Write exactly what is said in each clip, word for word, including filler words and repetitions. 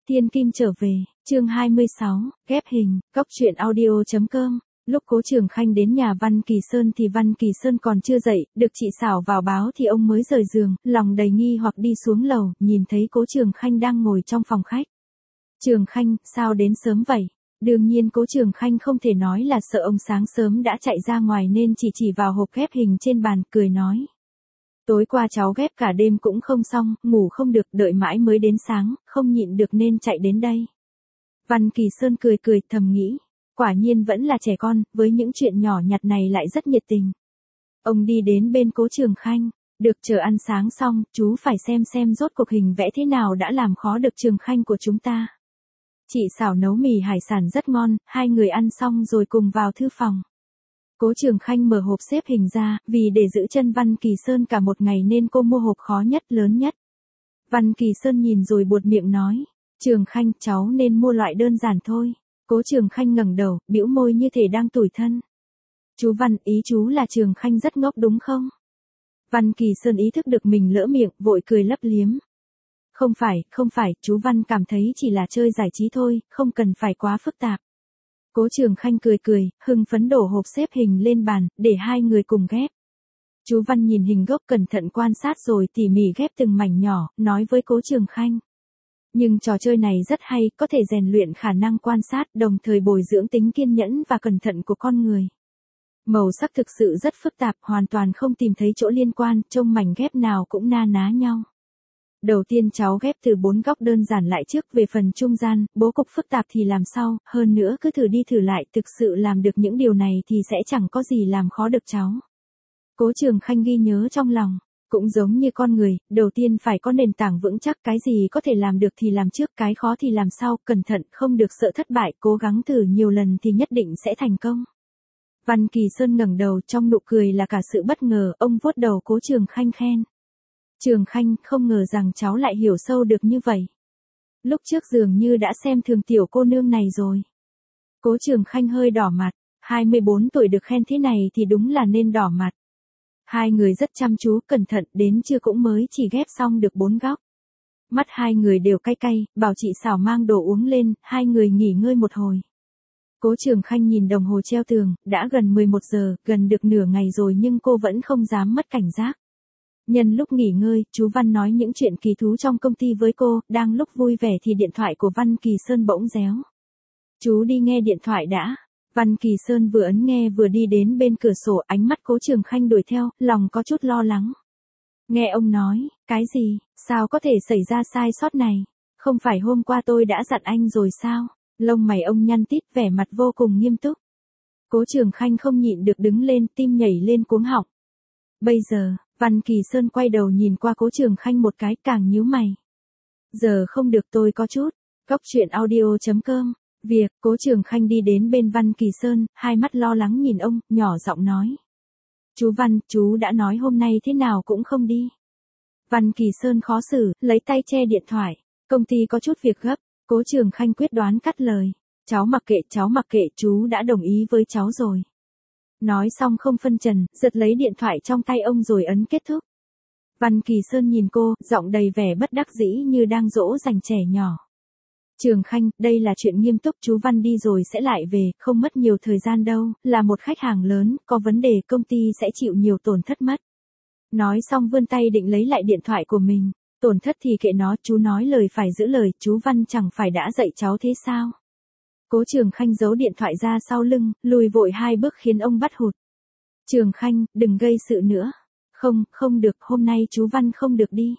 Thiên Kim trở về, chương hai mươi sáu, ghép hình, góc truyện audio chấm com. Lúc Cố Trường Khanh đến nhà Văn Kỳ Sơn thì Văn Kỳ Sơn còn chưa dậy, được chị Xảo vào báo thì ông mới rời giường, lòng đầy nghi hoặc đi xuống lầu, nhìn thấy Cố Trường Khanh đang ngồi trong phòng khách. Trường Khanh, sao đến sớm vậy? Đương nhiên Cố Trường Khanh không thể nói là sợ ông sáng sớm đã chạy ra ngoài nên chỉ chỉ vào hộp ghép hình trên bàn, cười nói. Tối qua cháu ghép cả đêm cũng không xong, ngủ không được, đợi mãi mới đến sáng, không nhịn được nên chạy đến đây. Văn Kỳ Sơn cười cười thầm nghĩ, quả nhiên vẫn là trẻ con, với những chuyện nhỏ nhặt này lại rất nhiệt tình. Ông đi đến bên Cố Trường Khanh, được chờ ăn sáng xong, chú phải xem xem rốt cuộc hình vẽ thế nào đã làm khó được Trường Khanh của chúng ta. Chị Xảo nấu mì hải sản rất ngon, hai người ăn xong rồi cùng vào thư phòng. Cố Trường Khanh mở hộp xếp hình ra, vì để giữ chân Văn Kỳ Sơn cả một ngày nên cô mua hộp khó nhất, lớn nhất. Văn Kỳ Sơn nhìn rồi buột miệng nói, Trường Khanh, cháu nên mua loại đơn giản thôi. Cố Trường Khanh ngẩng đầu, bĩu môi như thể đang tủi thân. Chú Văn, ý chú là Trường Khanh rất ngốc đúng không? Văn Kỳ Sơn ý thức được mình lỡ miệng, vội cười lấp liếm. Không phải, không phải, chú Văn cảm thấy chỉ là chơi giải trí thôi, không cần phải quá phức tạp. Cố Trường Khanh cười cười, hưng phấn đổ hộp xếp hình lên bàn, để hai người cùng ghép. Chú Văn nhìn hình gốc cẩn thận quan sát rồi tỉ mỉ ghép từng mảnh nhỏ, nói với Cố Trường Khanh. Nhưng trò chơi này rất hay, có thể rèn luyện khả năng quan sát, đồng thời bồi dưỡng tính kiên nhẫn và cẩn thận của con người. Màu sắc thực sự rất phức tạp, hoàn toàn không tìm thấy chỗ liên quan, trông mảnh ghép nào cũng na ná nhau. Đầu tiên cháu ghép từ bốn góc đơn giản lại trước, về phần trung gian, bố cục phức tạp thì làm sau, hơn nữa cứ thử đi thử lại, thực sự làm được những điều này thì sẽ chẳng có gì làm khó được cháu. Cố Trường Khanh ghi nhớ trong lòng, cũng giống như con người, đầu tiên phải có nền tảng vững chắc, cái gì có thể làm được thì làm trước, cái khó thì làm sau, cẩn thận, không được sợ thất bại, cố gắng thử nhiều lần thì nhất định sẽ thành công. Văn Kỳ Sơn ngẩng đầu, trong nụ cười là cả sự bất ngờ, ông vuốt đầu Cố Trường Khanh khen. Trường Khanh, không ngờ rằng cháu lại hiểu sâu được như vậy. Lúc trước dường như đã xem thường tiểu cô nương này rồi. Cố Trường Khanh hơi đỏ mặt, hai mươi bốn tuổi được khen thế này thì đúng là nên đỏ mặt. Hai người rất chăm chú, cẩn thận, đến trưa cũng mới chỉ ghép xong được bốn góc. Mắt hai người đều cay cay, bảo chị Xảo mang đồ uống lên, hai người nghỉ ngơi một hồi. Cố Trường Khanh nhìn đồng hồ treo tường, đã gần mười một giờ, gần được nửa ngày rồi nhưng cô vẫn không dám mất cảnh giác. Nhân lúc nghỉ ngơi, chú Văn nói những chuyện kỳ thú trong công ty với cô, đang lúc vui vẻ thì điện thoại của Văn Kỳ Sơn bỗng réo. Chú đi nghe điện thoại đã. Văn Kỳ Sơn vừa ấn nghe vừa đi đến bên cửa sổ, ánh mắt Cố Trường Khanh đuổi theo, lòng có chút lo lắng. Nghe ông nói, cái gì, sao có thể xảy ra sai sót này? Không phải hôm qua tôi đã dặn anh rồi sao? Lông mày ông nhăn tít, vẻ mặt vô cùng nghiêm túc. Cố Trường Khanh không nhịn được đứng lên, tim nhảy lên cuống họng. Bây giờ, Văn Kỳ Sơn quay đầu nhìn qua Cố Trường Khanh một cái, càng nhíu mày. Giờ không được, tôi có chút. Góc truyện audio chấm com. Việc, Cố Trường Khanh đi đến bên Văn Kỳ Sơn, hai mắt lo lắng nhìn ông, nhỏ giọng nói. Chú Văn, chú đã nói hôm nay thế nào cũng không đi. Văn Kỳ Sơn khó xử, lấy tay che điện thoại. Công ty có chút việc gấp. Cố Trường Khanh quyết đoán cắt lời. Cháu mặc kệ, cháu mặc kệ, chú đã đồng ý với cháu rồi. Nói xong không phân trần, giật lấy điện thoại trong tay ông rồi ấn kết thúc. Văn Kỳ Sơn nhìn cô, giọng đầy vẻ bất đắc dĩ như đang dỗ dành trẻ nhỏ. Trường Khanh, đây là chuyện nghiêm túc, chú Văn đi rồi sẽ lại về, không mất nhiều thời gian đâu, là một khách hàng lớn, có vấn đề công ty sẽ chịu nhiều tổn thất mất. Nói xong vươn tay định lấy lại điện thoại của mình, tổn thất thì kệ nó, chú nói lời phải giữ lời, chú Văn chẳng phải đã dạy cháu thế sao? Cố Trường Khanh giấu điện thoại ra sau lưng, lùi vội hai bước khiến ông bắt hụt. Trường Khanh, đừng gây sự nữa. Không, không được, hôm nay chú Văn không được đi.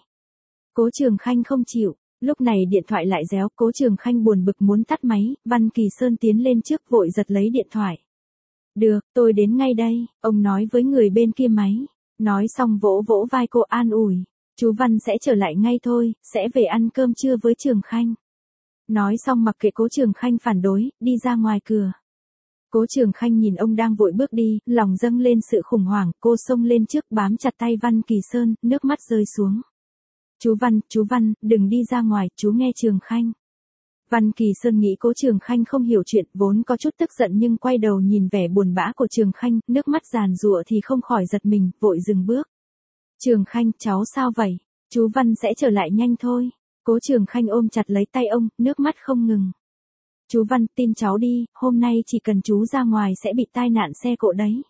Cố Trường Khanh không chịu, lúc này điện thoại lại réo, Cố Trường Khanh buồn bực muốn tắt máy, Văn Kỳ Sơn tiến lên trước vội giật lấy điện thoại. Được, tôi đến ngay đây, ông nói với người bên kia máy. Nói xong vỗ vỗ vai cô an ủi. Chú Văn sẽ trở lại ngay thôi, sẽ về ăn cơm trưa với Trường Khanh. Nói xong mặc kệ Cố Trường Khanh phản đối, đi ra ngoài cửa. Cố Trường Khanh nhìn ông đang vội bước đi, lòng dâng lên sự khủng hoảng, cô xông lên trước bám chặt tay Văn Kỳ Sơn, nước mắt rơi xuống. Chú Văn, chú Văn, đừng đi ra ngoài, chú nghe Trường Khanh. Văn Kỳ Sơn nghĩ Cố Trường Khanh không hiểu chuyện, vốn có chút tức giận nhưng quay đầu nhìn vẻ buồn bã của Trường Khanh, nước mắt giàn giụa thì không khỏi giật mình, vội dừng bước. Trường Khanh, cháu sao vậy? Chú Văn sẽ trở lại nhanh thôi. Cố Trường Khanh ôm chặt lấy tay ông, nước mắt không ngừng. Chú Văn, tin cháu đi, hôm nay chỉ cần chú ra ngoài sẽ bị tai nạn xe cộ đấy.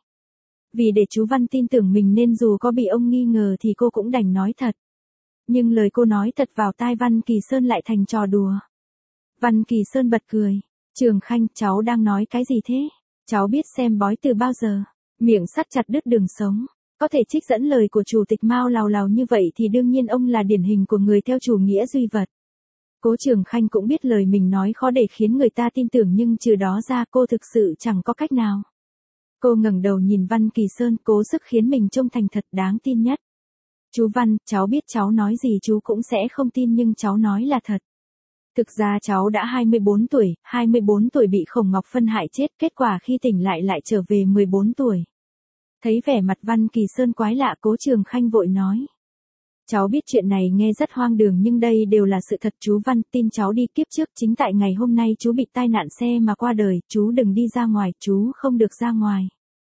Vì để chú Văn tin tưởng mình nên dù có bị ông nghi ngờ thì cô cũng đành nói thật. Nhưng lời cô nói thật vào tai Văn Kỳ Sơn lại thành trò đùa. Văn Kỳ Sơn bật cười. Trường Khanh, cháu đang nói cái gì thế? Cháu biết xem bói từ bao giờ? Miệng sắt chặt đứt đường sống. Có thể trích dẫn lời của chủ tịch Mao lào lào như vậy thì đương nhiên ông là điển hình của người theo chủ nghĩa duy vật. Cố Trường Khanh cũng biết lời mình nói khó để khiến người ta tin tưởng nhưng trừ đó ra cô thực sự chẳng có cách nào. Cô ngẩng đầu nhìn Văn Kỳ Sơn cố sức khiến mình trông thành thật đáng tin nhất. Chú Văn, cháu biết cháu nói gì chú cũng sẽ không tin nhưng cháu nói là thật. Thực ra cháu đã hai mươi bốn tuổi, hai mươi bốn tuổi bị Khổng Ngọc Phân hại chết, kết quả khi tỉnh lại lại trở về mười bốn tuổi. Thấy vẻ mặt Văn Kỳ Sơn quái lạ, Cố Trường Khanh vội nói. Cháu biết chuyện này nghe rất hoang đường nhưng đây đều là sự thật chú Văn, tin cháu đi, kiếp trước chính tại ngày hôm nay chú bị tai nạn xe mà qua đời, chú đừng đi ra ngoài, chú không được ra ngoài.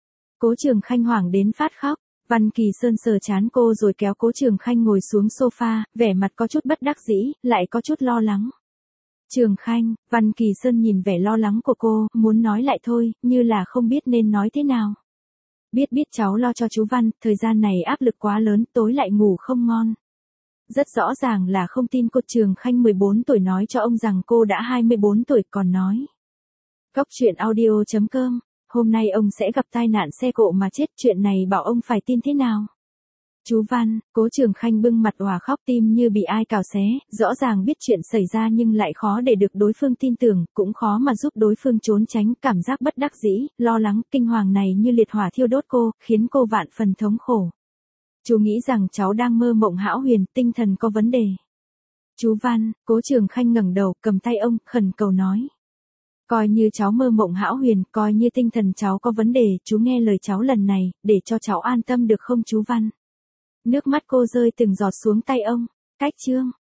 Cố Trường Khanh hoảng đến phát khóc, Văn Kỳ Sơn sờ trán cô rồi kéo Cố Trường Khanh ngồi xuống sofa, vẻ mặt có chút bất đắc dĩ, lại có chút lo lắng. Trường Khanh, Văn Kỳ Sơn nhìn vẻ lo lắng của cô, muốn nói lại thôi, như là không biết nên nói thế nào. Biết biết cháu lo cho chú Văn, thời gian này áp lực quá lớn, tối lại ngủ không ngon. Rất rõ ràng là không tin cô. Trường Khanh mười bốn tuổi nói cho ông rằng cô đã hai mươi bốn tuổi còn nói. Góc truyện audio chấm com, hôm nay ông sẽ gặp tai nạn xe cộ mà chết, chuyện này bảo ông phải tin thế nào? Chú Văn, Cố Trường Khanh bưng mặt òa khóc, tim như bị ai cào xé, rõ ràng biết chuyện xảy ra nhưng lại khó để được đối phương tin tưởng, cũng khó mà giúp đối phương trốn tránh, cảm giác bất đắc dĩ, lo lắng, kinh hoàng này như liệt hỏa thiêu đốt cô, khiến cô vạn phần thống khổ. Chú nghĩ rằng cháu đang mơ mộng hão huyền, tinh thần có vấn đề. Chú Văn, Cố Trường Khanh ngẩng đầu, cầm tay ông, khẩn cầu nói. Coi như cháu mơ mộng hão huyền, coi như tinh thần cháu có vấn đề, chú nghe lời cháu lần này, để cho cháu an tâm được không chú Văn? Nước mắt cô rơi từng giọt xuống tay ông. Cách chương.